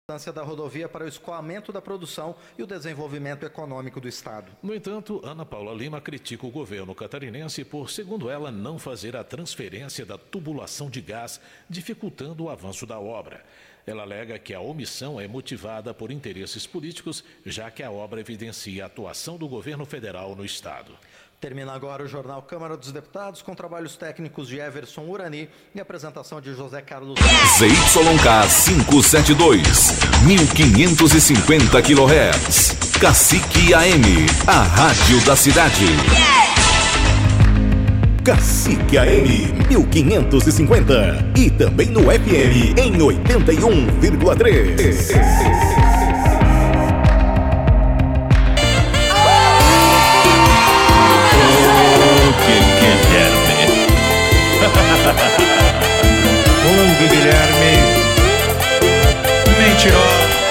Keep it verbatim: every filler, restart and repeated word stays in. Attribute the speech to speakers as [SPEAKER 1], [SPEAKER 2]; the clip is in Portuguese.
[SPEAKER 1] da rodovia para o escoamento da produção e o desenvolvimento econômico do Estado.
[SPEAKER 2] No entanto, Ana Paula Lima critica o governo catarinense por, segundo ela, não fazer a transferência da tubulação de gás, dificultando o avanço da obra. Ela alega que a omissão é motivada por interesses políticos, já que a obra evidencia a atuação do governo federal no Estado.
[SPEAKER 1] Termina agora o Jornal Câmara dos Deputados com trabalhos técnicos de Everson Urani e apresentação de José Carlos.
[SPEAKER 3] Z Y K quinhentos e setenta e dois, mil quinhentos e cinquenta quilohertz. Cacique A M, a rádio da cidade. Cacique A M, mil quinhentos e cinquenta. E também no F M em oitenta e um vírgula três.
[SPEAKER 4] Guilherme, mentiroso.